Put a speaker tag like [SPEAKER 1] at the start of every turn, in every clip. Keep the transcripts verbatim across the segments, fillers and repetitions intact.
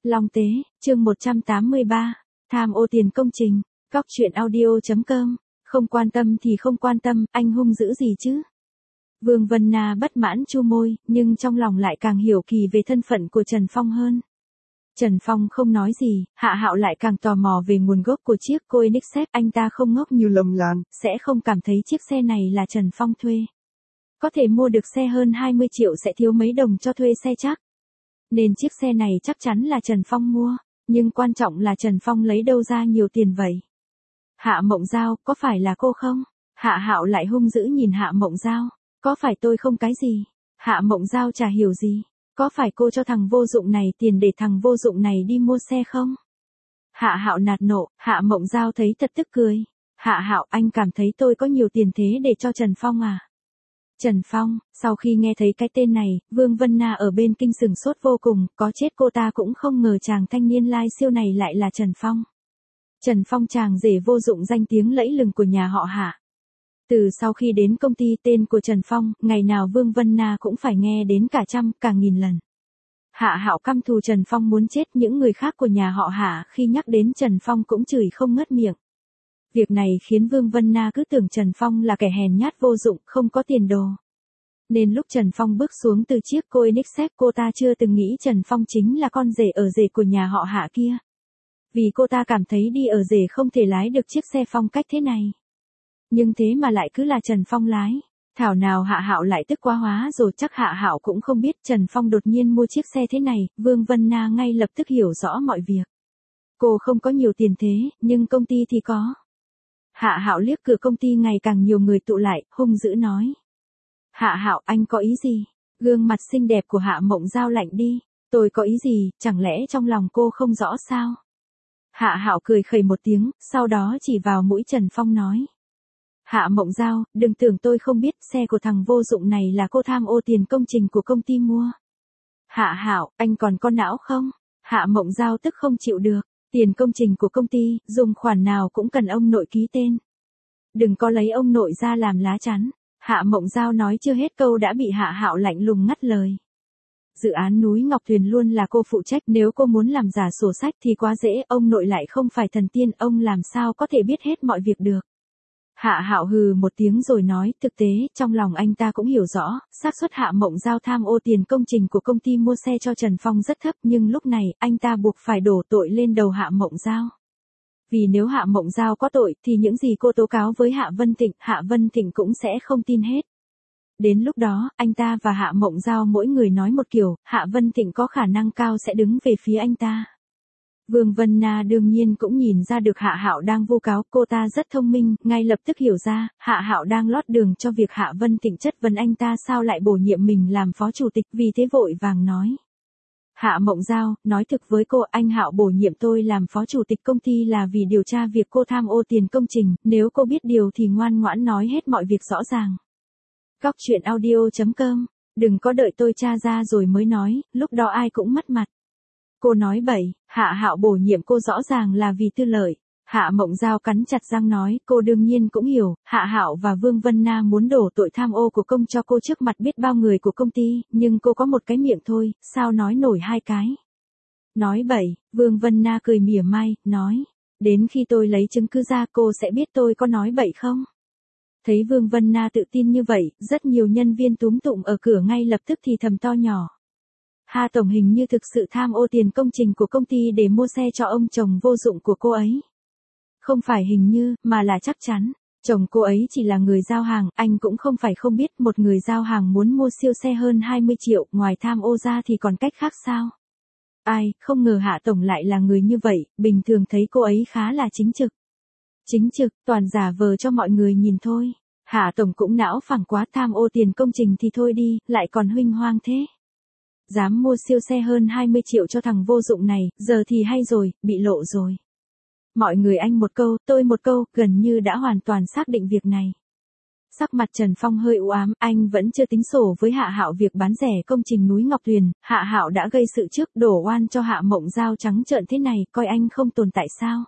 [SPEAKER 1] Long Tế, chương một trăm tám mươi ba, tham ô tiền công trình, cóc truyện audio.com, không quan tâm thì không quan tâm, anh hung dữ gì chứ? Vương Vân Na bất mãn chu môi, nhưng trong lòng lại càng hiểu kỳ về thân phận của Trần Phong hơn. Trần Phong không nói gì, Hạ Hạo lại càng tò mò về nguồn gốc của chiếc Koenigsegg, anh ta không ngốc như Lâm Lan, sẽ không cảm thấy chiếc xe này là Trần Phong thuê. Có thể mua được xe hơn hai mươi triệu sẽ thiếu mấy đồng cho thuê xe chắc. Nên chiếc xe này chắc chắn là Trần Phong mua, nhưng quan trọng là Trần Phong lấy đâu ra nhiều tiền vậy? Hạ Mộng Giao, có phải là cô không? Hạ Hạo lại hung dữ nhìn Hạ Mộng Giao, có phải tôi không cái gì? Hạ Mộng Giao chả hiểu gì, có phải cô cho thằng vô dụng này tiền để thằng vô dụng này đi mua xe không? Hạ Hạo nạt nộ, Hạ Mộng Giao thấy thật tức cười. Hạ Hạo, anh cảm thấy tôi có nhiều tiền thế để cho Trần Phong à? Trần Phong, sau khi nghe thấy cái tên này, Vương Vân Na ở bên kinh sửng sốt vô cùng, có chết cô ta cũng không ngờ chàng thanh niên lai siêu này lại là Trần Phong. Trần Phong chàng rể vô dụng danh tiếng lẫy lừng của nhà họ Hạ. Từ sau khi đến công ty tên của Trần Phong, ngày nào Vương Vân Na cũng phải nghe đến cả trăm, cả nghìn lần. Hạ Hạo căm thù Trần Phong muốn chết, những người khác của nhà họ Hạ khi nhắc đến Trần Phong cũng chửi không ngớt miệng. Việc này khiến Vương Vân Na cứ tưởng Trần Phong là kẻ hèn nhát vô dụng, không có tiền đồ. Nên lúc Trần Phong bước xuống từ chiếc Koenigsegg, cô ta chưa từng nghĩ Trần Phong chính là con rể ở rể của nhà họ Hạ kia. Vì cô ta cảm thấy đi ở rể không thể lái được chiếc xe phong cách thế này. Nhưng thế mà lại cứ là Trần Phong lái. Thảo nào Hạ Hạo lại tức quá hóa rồi, chắc Hạ Hạo cũng không biết Trần Phong đột nhiên mua chiếc xe thế này. Vương Vân Na ngay lập tức hiểu rõ mọi việc. Cô không có nhiều tiền thế, nhưng công ty thì có. Hạ Hạo liếc cửa công ty ngày càng nhiều người tụ lại, hung dữ nói. Hạ Hạo, anh có ý gì? Gương mặt xinh đẹp của Hạ Mộng Giao lạnh đi. Tôi có ý gì, chẳng lẽ trong lòng cô không rõ sao? Hạ Hạo cười khẩy một tiếng, sau đó chỉ vào mũi Trần Phong nói. Hạ Mộng Giao, đừng tưởng tôi không biết xe của thằng vô dụng này là cô tham ô tiền công trình của công ty mua. Hạ Hạo, anh còn có não không? Hạ Mộng Giao tức không chịu được. Tiền công trình của công ty, dùng khoản nào cũng cần ông nội ký tên. Đừng có lấy ông nội ra làm lá chắn. Hạ Mộng Giao nói chưa hết câu đã bị Hạ Hạo lạnh lùng ngắt lời. Dự án núi Ngọc Thuyền luôn là cô phụ trách, nếu cô muốn làm giả sổ sách thì quá dễ, ông nội lại không phải thần tiên, ông làm sao có thể biết hết mọi việc được. Hạ Hạo hừ một tiếng rồi nói, thực tế, trong lòng anh ta cũng hiểu rõ, xác suất Hạ Mộng Giao tham ô tiền công trình của công ty mua xe cho Trần Phong rất thấp, nhưng lúc này, anh ta buộc phải đổ tội lên đầu Hạ Mộng Giao. Vì nếu Hạ Mộng Giao có tội, thì những gì cô tố cáo với Hạ Vân Thịnh, Hạ Vân Thịnh cũng sẽ không tin hết. Đến lúc đó, anh ta và Hạ Mộng Giao mỗi người nói một kiểu, Hạ Vân Thịnh có khả năng cao sẽ đứng về phía anh ta. Vương Vân Na đương nhiên cũng nhìn ra được Hạ Hạo đang vu cáo, cô ta rất thông minh, ngay lập tức hiểu ra, Hạ Hạo đang lót đường cho việc Hạ Vân Thịnh chất vấn anh ta sao lại bổ nhiệm mình làm phó chủ tịch, vì thế vội vàng nói. Hạ Mộng Giao, nói thực với cô, anh Hạo bổ nhiệm tôi làm phó chủ tịch công ty là vì điều tra việc cô tham ô tiền công trình, nếu cô biết điều thì ngoan ngoãn nói hết mọi việc rõ ràng. Cóc truyện audio.com, đừng có đợi tôi tra ra rồi mới nói, lúc đó ai cũng mất mặt. Cô nói bậy, Hạ Hạo bổ nhiệm cô rõ ràng là vì tư lợi. Hạ Mộng Giao cắn chặt răng nói, cô đương nhiên cũng hiểu, Hạ Hạo và Vương Vân Na muốn đổ tội tham ô của công cho cô trước mặt biết bao người của công ty, nhưng cô có một cái miệng thôi, sao nói nổi hai cái. Nói bậy, Vương Vân Na cười mỉa mai, nói, đến khi tôi lấy chứng cứ ra cô sẽ biết tôi có nói bậy không. Thấy Vương Vân Na tự tin như vậy, rất nhiều nhân viên túm tụm ở cửa ngay lập tức thì thầm to nhỏ. Hà Tổng hình như thực sự tham ô tiền công trình của công ty để mua xe cho ông chồng vô dụng của cô ấy. Không phải hình như, mà là chắc chắn. Chồng cô ấy chỉ là người giao hàng, anh cũng không phải không biết một người giao hàng muốn mua siêu xe hơn hai mươi triệu, ngoài tham ô ra thì còn cách khác sao? Ai, không ngờ Hạ Tổng lại là người như vậy, bình thường thấy cô ấy khá là chính trực. Chính trực, toàn giả vờ cho mọi người nhìn thôi. Hạ Tổng cũng não phẳng quá, tham ô tiền công trình thì thôi đi, lại còn huênh hoang thế. Dám mua siêu xe hơn hai mươi triệu cho thằng vô dụng này, giờ thì hay rồi, bị lộ rồi. Mọi người anh một câu, tôi một câu, gần như đã hoàn toàn xác định việc này. Sắc mặt Trần Phong hơi u ám, anh vẫn chưa tính sổ với Hạ Hạo việc bán rẻ công trình núi Ngọc Thuyền, Hạ Hạo đã gây sự trước, đổ oan cho Hạ Mộng Giao trắng trợn thế này, coi anh không tồn tại sao?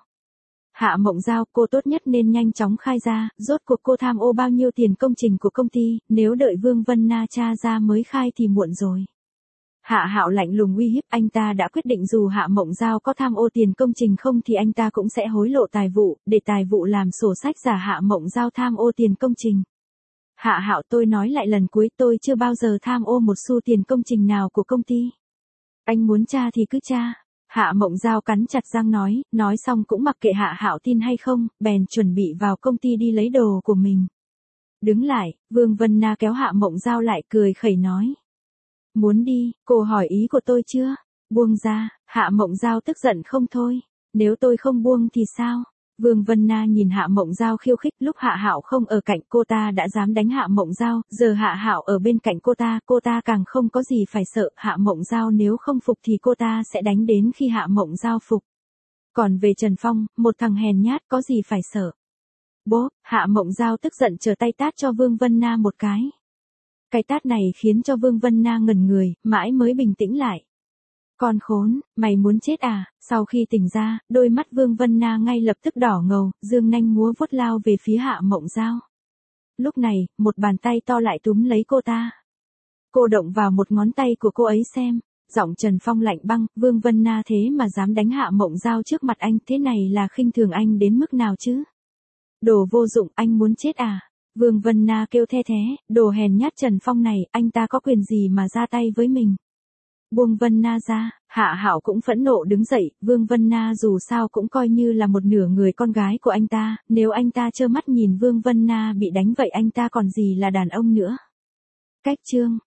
[SPEAKER 1] Hạ Mộng Giao, cô tốt nhất nên nhanh chóng khai ra, rốt cuộc cô tham ô bao nhiêu tiền công trình của công ty, nếu đợi Vương Vân Na tra ra mới khai thì muộn rồi. Hạ Hạo lạnh lùng uy hiếp, anh ta đã quyết định dù Hạ Mộng Giao có tham ô tiền công trình không thì anh ta cũng sẽ hối lộ tài vụ, để tài vụ làm sổ sách giả Hạ Mộng Giao tham ô tiền công trình. Hạ Hạo, tôi nói lại lần cuối, tôi chưa bao giờ tham ô một xu tiền công trình nào của công ty. Anh muốn tra thì cứ tra. Hạ Mộng Giao cắn chặt răng nói, nói xong cũng mặc kệ Hạ Hạo tin hay không, bèn chuẩn bị vào công ty đi lấy đồ của mình. Đứng lại, Vương Vân Na kéo Hạ Mộng Giao lại, cười khẩy nói. Muốn đi, cô hỏi ý của tôi chưa? Buông ra. Hạ Mộng Giao tức giận không thôi. Nếu tôi không buông thì sao? Vương Vân Na nhìn Hạ Mộng Giao khiêu khích, lúc Hạ Hạo không ở cạnh cô ta đã dám đánh Hạ Mộng Giao, giờ Hạ Hạo ở bên cạnh cô ta, cô ta càng không có gì phải sợ, Hạ Mộng Giao nếu không phục thì cô ta sẽ đánh đến khi Hạ Mộng Giao phục. Còn về Trần Phong, một thằng hèn nhát có gì phải sợ. Bố, Hạ Mộng Giao tức giận trở tay tát cho Vương Vân Na một cái. Cái tát này khiến cho Vương Vân Na ngẩn người, mãi mới bình tĩnh lại. Con khốn, mày muốn chết à? Sau khi tỉnh ra, đôi mắt Vương Vân Na ngay lập tức đỏ ngầu, dương nanh múa vuốt lao về phía Hạ Mộng Giao. Lúc này, một bàn tay to lại túm lấy cô ta. Cô động vào một ngón tay của cô ấy xem. Giọng Trần Phong lạnh băng, Vương Vân Na thế mà dám đánh Hạ Mộng Giao trước mặt anh, thế này là khinh thường anh đến mức nào chứ? Đồ vô dụng, anh muốn chết à? Vương Vân Na kêu the thế, đồ hèn nhát Trần Phong này, anh ta có quyền gì mà ra tay với mình? Buông Vân Na ra. Hạ Hạo cũng phẫn nộ đứng dậy, Vương Vân Na dù sao cũng coi như là một nửa người con gái của anh ta, nếu anh ta trơ mắt nhìn Vương Vân Na bị đánh vậy anh ta còn gì là đàn ông nữa. Cách chương